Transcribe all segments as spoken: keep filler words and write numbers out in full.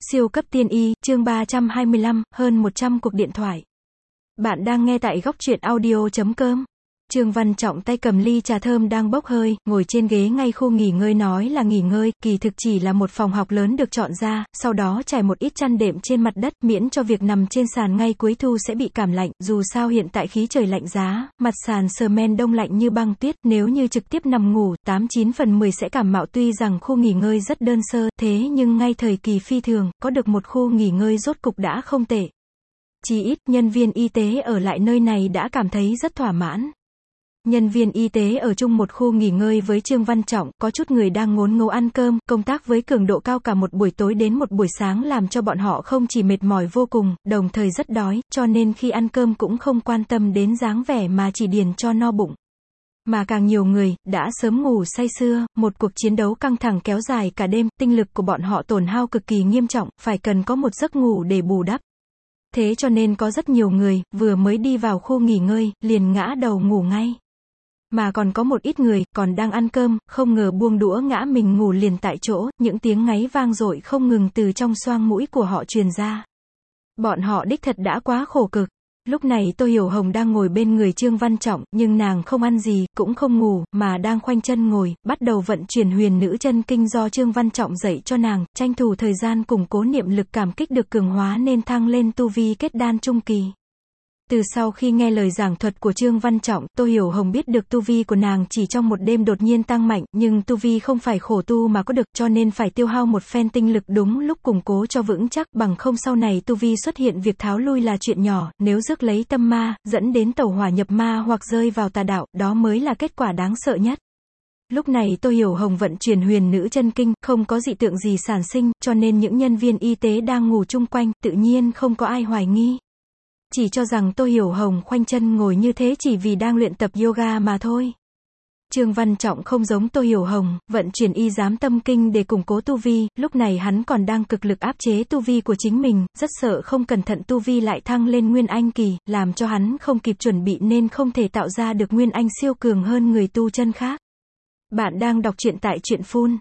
Siêu cấp tiên y, chương ba trăm hai mươi lăm, hơn một trăm cuộc điện thoại. Bạn đang nghe tại góc truyện audio chấm com. Trương Văn Trọng tay cầm ly trà thơm đang bốc hơi, ngồi trên ghế ngay khu nghỉ ngơi nói là nghỉ ngơi, kỳ thực chỉ là một phòng học lớn được chọn ra, sau đó trải một ít chăn đệm trên mặt đất, miễn cho việc nằm trên sàn ngay cuối thu sẽ bị cảm lạnh, dù sao hiện tại khí trời lạnh giá, mặt sàn sờ men đông lạnh như băng tuyết, nếu như trực tiếp nằm ngủ, tám chín phần mười sẽ cảm mạo. Tuy rằng khu nghỉ ngơi rất đơn sơ, thế nhưng ngay thời kỳ phi thường, có được một khu nghỉ ngơi rốt cục đã không tệ. Chỉ ít, nhân viên y tế ở lại nơi này đã cảm thấy rất thỏa mãn. Nhân viên y tế ở chung một khu nghỉ ngơi với Trương Văn Trọng, có chút người đang ngốn ngấu ăn cơm, công tác với cường độ cao cả một buổi tối đến một buổi sáng làm cho bọn họ không chỉ mệt mỏi vô cùng, đồng thời rất đói, cho nên khi ăn cơm cũng không quan tâm đến dáng vẻ mà chỉ điền cho no bụng. Mà càng nhiều người, đã sớm ngủ say sưa, một cuộc chiến đấu căng thẳng kéo dài cả đêm, tinh lực của bọn họ tổn hao cực kỳ nghiêm trọng, phải cần có một giấc ngủ để bù đắp. Thế cho nên có rất nhiều người, vừa mới đi vào khu nghỉ ngơi, liền ngã đầu ngủ ngay. Mà còn có một ít người, còn đang ăn cơm, không ngờ buông đũa ngã mình ngủ liền tại chỗ, những tiếng ngáy vang dội không ngừng từ trong xoang mũi của họ truyền ra. Bọn họ đích thật đã quá khổ cực. Lúc này Tô Hiểu Hồng đang ngồi bên người Trương Văn Trọng, nhưng nàng không ăn gì, cũng không ngủ, mà đang khoanh chân ngồi, bắt đầu vận chuyển huyền nữ chân kinh do Trương Văn Trọng dạy cho nàng, tranh thủ thời gian củng cố niệm lực cảm kích được cường hóa nên thăng lên tu vi kết đan trung kỳ. Từ sau khi nghe lời giảng thuật của Trương Văn Trọng, Tô Hiểu Hồng biết được tu vi của nàng chỉ trong một đêm đột nhiên tăng mạnh, nhưng tu vi không phải khổ tu mà có được, cho nên phải tiêu hao một phen tinh lực đúng lúc củng cố cho vững chắc, bằng không sau này tu vi xuất hiện việc tháo lui là chuyện nhỏ, nếu rước lấy tâm ma, dẫn đến tẩu hỏa nhập ma hoặc rơi vào tà đạo, đó mới là kết quả đáng sợ nhất. Lúc này Tô Hiểu Hồng vận chuyển huyền nữ chân kinh, không có dị tượng gì sản sinh, cho nên những nhân viên y tế đang ngủ chung quanh, tự nhiên không có ai hoài nghi. Chỉ cho rằng Tô Hiểu Hồng khoanh chân ngồi như thế chỉ vì đang luyện tập yoga mà thôi. Trương Văn Trọng không giống Tô Hiểu Hồng, vận chuyển y giám tâm kinh để củng cố tu vi, lúc này hắn còn đang cực lực áp chế tu vi của chính mình, rất sợ không cẩn thận tu vi lại thăng lên Nguyên Anh kỳ, làm cho hắn không kịp chuẩn bị nên không thể tạo ra được Nguyên Anh siêu cường hơn người tu chân khác. Bạn đang đọc truyện tại Truyện Phun,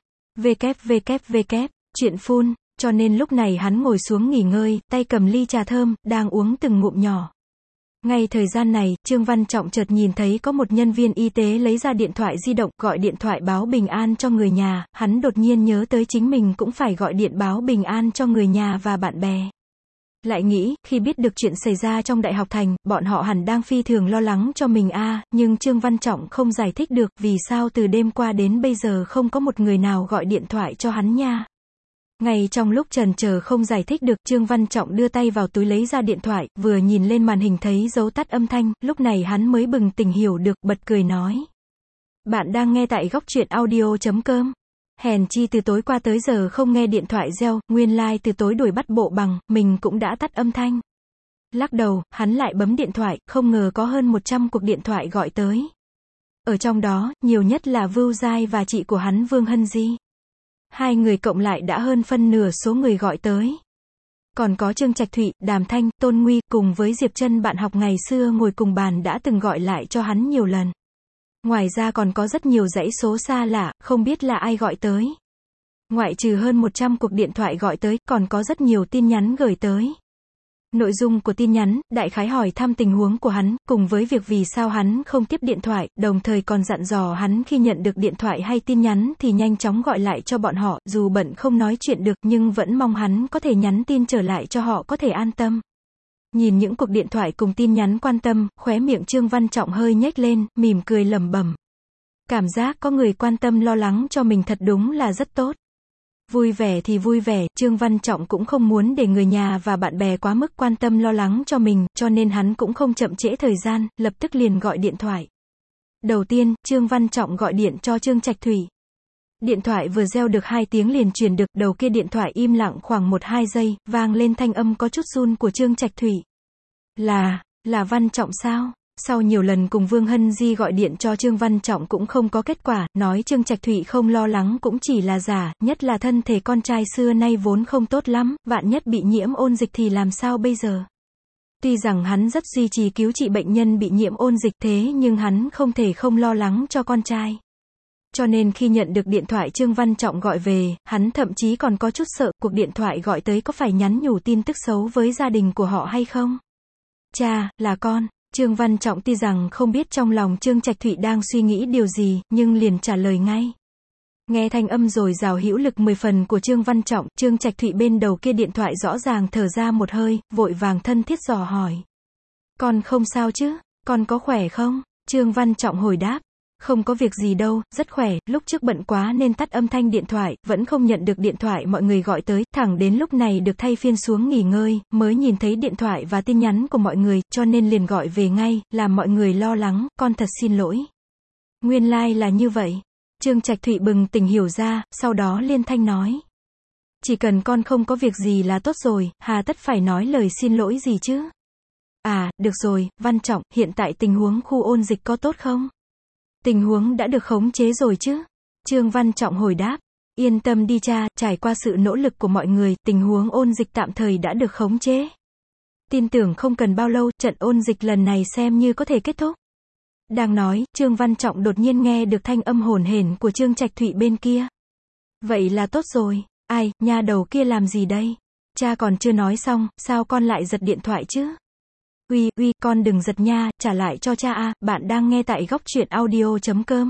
www, Truyện Phun. Cho nên lúc này hắn ngồi xuống nghỉ ngơi, tay cầm ly trà thơm, đang uống từng ngụm nhỏ. Ngay thời gian này, Trương Văn Trọng chợt nhìn thấy có một nhân viên y tế lấy ra điện thoại di động, gọi điện thoại báo bình an cho người nhà, hắn đột nhiên nhớ tới chính mình cũng phải gọi điện báo bình an cho người nhà và bạn bè. Lại nghĩ, khi biết được chuyện xảy ra trong Đại học Thành, bọn họ hẳn đang phi thường lo lắng cho mình a, à, nhưng Trương Văn Trọng không giải thích được, vì sao từ đêm qua đến bây giờ không có một người nào gọi điện thoại cho hắn nha. Ngay trong lúc chần chờ không giải thích được, Trương Văn Trọng đưa tay vào túi lấy ra điện thoại, vừa nhìn lên màn hình thấy dấu tắt âm thanh, lúc này hắn mới bừng tỉnh hiểu được, bật cười nói. Bạn đang nghe tại góc truyện audio chấm com. Hèn chi từ tối qua tới giờ không nghe điện thoại reo, nguyên lai like từ tối đuổi bắt bộ bằng, mình cũng đã tắt âm thanh. Lắc đầu, hắn lại bấm điện thoại, không ngờ có hơn một trăm cuộc điện thoại gọi tới. Ở trong đó, nhiều nhất là Vưu Giai và chị của hắn Vương Hân Di. Hai người cộng lại đã hơn phân nửa số người gọi tới. Còn có Trương Trạch Thụy, Đàm Thanh, Tôn Nguy, cùng với Diệp Trân bạn học ngày xưa ngồi cùng bàn đã từng gọi lại cho hắn nhiều lần. Ngoài ra còn có rất nhiều dãy số xa lạ, không biết là ai gọi tới. Ngoại trừ hơn một trăm cuộc điện thoại gọi tới, còn có rất nhiều tin nhắn gửi tới. Nội dung của tin nhắn, đại khái hỏi thăm tình huống của hắn, cùng với việc vì sao hắn không tiếp điện thoại, đồng thời còn dặn dò hắn khi nhận được điện thoại hay tin nhắn thì nhanh chóng gọi lại cho bọn họ, dù bận không nói chuyện được nhưng vẫn mong hắn có thể nhắn tin trở lại cho họ có thể an tâm. Nhìn những cuộc điện thoại cùng tin nhắn quan tâm, khóe miệng Trương Văn Trọng hơi nhếch lên, mỉm cười lẩm bẩm. Cảm giác có người quan tâm lo lắng cho mình thật đúng là rất tốt. Vui vẻ thì vui vẻ, Trương Văn Trọng cũng không muốn để người nhà và bạn bè quá mức quan tâm lo lắng cho mình, cho nên hắn cũng không chậm trễ thời gian, lập tức liền gọi điện thoại. Đầu tiên, Trương Văn Trọng gọi điện cho Trương Trạch Thủy. Điện thoại vừa reo được hai tiếng liền truyền được, đầu kia điện thoại im lặng khoảng một hai giây, vang lên thanh âm có chút run của Trương Trạch Thủy. Là, là Văn Trọng sao? Sau nhiều lần cùng Vương Hân Di gọi điện cho Trương Văn Trọng cũng không có kết quả, nói Trương Trạch Thụy không lo lắng cũng chỉ là giả, nhất là thân thể con trai xưa nay vốn không tốt lắm, vạn nhất bị nhiễm ôn dịch thì làm sao bây giờ. Tuy rằng hắn rất duy trì cứu trị bệnh nhân bị nhiễm ôn dịch thế nhưng hắn không thể không lo lắng cho con trai. Cho nên khi nhận được điện thoại Trương Văn Trọng gọi về, hắn thậm chí còn có chút sợ, cuộc điện thoại gọi tới có phải nhắn nhủ tin tức xấu với gia đình của họ hay không? Cha, là con. Trương Văn Trọng tuy rằng không biết trong lòng Trương Trạch Thụy đang suy nghĩ điều gì, nhưng liền trả lời ngay. Nghe thanh âm dồi dào hữu lực mười phần của Trương Văn Trọng, Trương Trạch Thụy bên đầu kia điện thoại rõ ràng thở ra một hơi, vội vàng thân thiết dò hỏi. Con không sao chứ? Con có khỏe không? Trương Văn Trọng hồi đáp. Không có việc gì đâu, rất khỏe, lúc trước bận quá nên tắt âm thanh điện thoại, vẫn không nhận được điện thoại mọi người gọi tới, thẳng đến lúc này được thay phiên xuống nghỉ ngơi, mới nhìn thấy điện thoại và tin nhắn của mọi người, cho nên liền gọi về ngay, làm mọi người lo lắng, con thật xin lỗi. Nguyên lai like là như vậy. Trương Trạch Thụy bừng tỉnh hiểu ra, sau đó liên thanh nói. Chỉ cần con không có việc gì là tốt rồi, hà tất phải nói lời xin lỗi gì chứ. À, được rồi, Văn Trọng, hiện tại tình huống khu ôn dịch có tốt không? Tình huống đã được khống chế rồi chứ? Trương Văn Trọng hồi đáp. Yên tâm đi cha, trải qua sự nỗ lực của mọi người, tình huống ôn dịch tạm thời đã được khống chế. Tin tưởng không cần bao lâu, trận ôn dịch lần này xem như có thể kết thúc. Đang nói, Trương Văn Trọng đột nhiên nghe được thanh âm hồn hển của Trương Trạch Thụy bên kia. Vậy là tốt rồi. Ai, nha đầu kia làm gì đây? Cha còn chưa nói xong, sao con lại giật điện thoại chứ? Uy, uy, con đừng giật nha, trả lại cho cha a, bạn đang nghe tại góc truyện audio chấm com.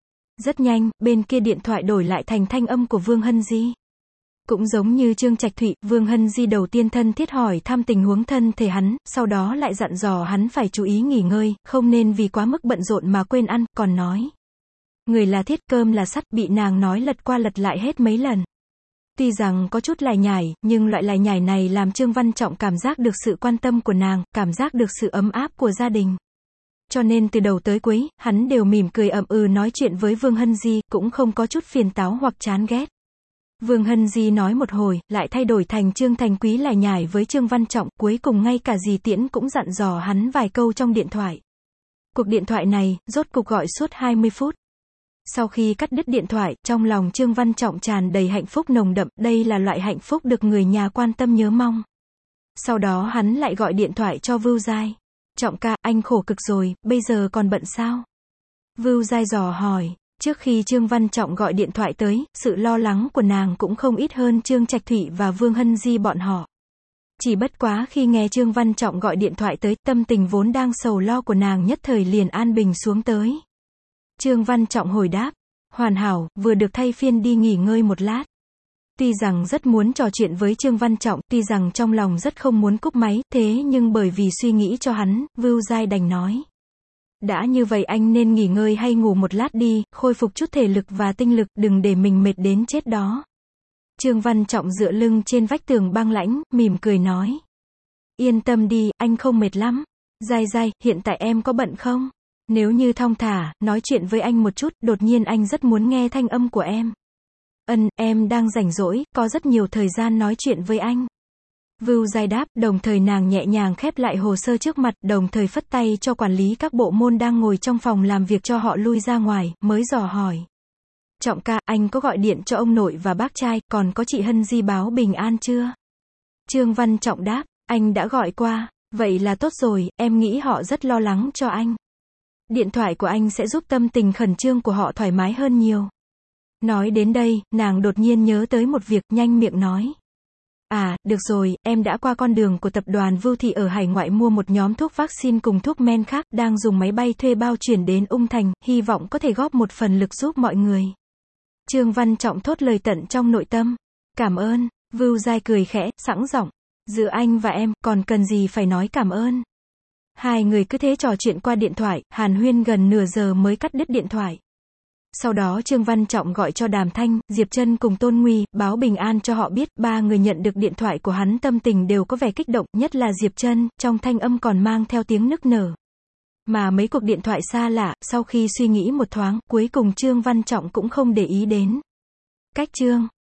Rất nhanh, bên kia điện thoại đổi lại thành thanh âm của Vương Hân Di. Cũng giống như Trương Trạch Thụy, Vương Hân Di đầu tiên thân thiết hỏi thăm tình huống thân thể hắn, sau đó lại dặn dò hắn phải chú ý nghỉ ngơi, không nên vì quá mức bận rộn mà quên ăn, còn nói. Người là thiết, cơm là sắt, bị nàng nói lật qua lật lại hết mấy lần. Tuy rằng có chút lải nhải, nhưng loại lải nhải này làm Trương Văn Trọng cảm giác được sự quan tâm của nàng, cảm giác được sự ấm áp của gia đình. Cho nên từ đầu tới cuối, hắn đều mỉm cười ậm ừ nói chuyện với Vương Hân Di, cũng không có chút phiền táo hoặc chán ghét. Vương Hân Di nói một hồi, lại thay đổi thành Trương Thành Quý lải nhải với Trương Văn Trọng, cuối cùng ngay cả dì Tiễn cũng dặn dò hắn vài câu trong điện thoại. Cuộc điện thoại này, rốt cục gọi suốt hai mươi phút. Sau khi cắt đứt điện thoại, trong lòng Trương Văn Trọng tràn đầy hạnh phúc nồng đậm, đây là loại hạnh phúc được người nhà quan tâm nhớ mong. Sau đó hắn lại gọi điện thoại cho Vưu Giai. Trọng ca, anh khổ cực rồi, bây giờ còn bận sao? Vưu Giai dò hỏi. Trước khi Trương Văn Trọng gọi điện thoại tới, sự lo lắng của nàng cũng không ít hơn Trương Trạch Thụy và Vương Hân Di bọn họ. Chỉ bất quá khi nghe Trương Văn Trọng gọi điện thoại tới, tâm tình vốn đang sầu lo của nàng nhất thời liền an bình xuống tới. Trương Văn Trọng hồi đáp. Hoàn hảo, vừa được thay phiên đi nghỉ ngơi một lát. Tuy rằng rất muốn trò chuyện với Trương Văn Trọng, tuy rằng trong lòng rất không muốn cúp máy, thế nhưng bởi vì suy nghĩ cho hắn, Vưu Giai đành nói. Đã như vậy anh nên nghỉ ngơi hay ngủ một lát đi, khôi phục chút thể lực và tinh lực, đừng để mình mệt đến chết đó. Trương Văn Trọng dựa lưng trên vách tường băng lãnh, mỉm cười nói. Yên tâm đi, anh không mệt lắm. Giai Giai, hiện tại em có bận không? Nếu như thong thả, nói chuyện với anh một chút, đột nhiên anh rất muốn nghe thanh âm của em. Ân, em đang rảnh rỗi, có rất nhiều thời gian nói chuyện với anh. Vưu Giai đáp, đồng thời nàng nhẹ nhàng khép lại hồ sơ trước mặt, đồng thời phất tay cho quản lý các bộ môn đang ngồi trong phòng làm việc cho họ lui ra ngoài, mới dò hỏi. Trọng ca, anh có gọi điện cho ông nội và bác trai, còn có chị Hân Di báo bình an chưa? Trương Văn Trọng đáp, anh đã gọi qua, vậy là tốt rồi, em nghĩ họ rất lo lắng cho anh. Điện thoại của anh sẽ giúp tâm tình khẩn trương của họ thoải mái hơn nhiều. Nói đến đây, nàng đột nhiên nhớ tới một việc, nhanh miệng nói. À, được rồi, em đã qua con đường của tập đoàn Vưu Thị ở hải ngoại mua một nhóm thuốc vaccine cùng thuốc men khác, đang dùng máy bay thuê bao chuyển đến Ung Thành, hy vọng có thể góp một phần lực giúp mọi người. Trương Văn Trọng thốt lời tận trong nội tâm. Cảm ơn, Vưu Giai cười khẽ, sẵn giọng. Giữa anh và em, còn cần gì phải nói cảm ơn. Hai người cứ thế trò chuyện qua điện thoại, hàn huyên gần nửa giờ mới cắt đứt điện thoại. Sau đó Trương Văn Trọng gọi cho Đàm Thanh, Diệp Trân cùng Tôn Nguy, báo bình an cho họ biết, ba người nhận được điện thoại của hắn tâm tình đều có vẻ kích động, nhất là Diệp Trân, trong thanh âm còn mang theo tiếng nức nở. Mà mấy cuộc điện thoại xa lạ, sau khi suy nghĩ một thoáng, cuối cùng Trương Văn Trọng cũng không để ý đến. Cách Trương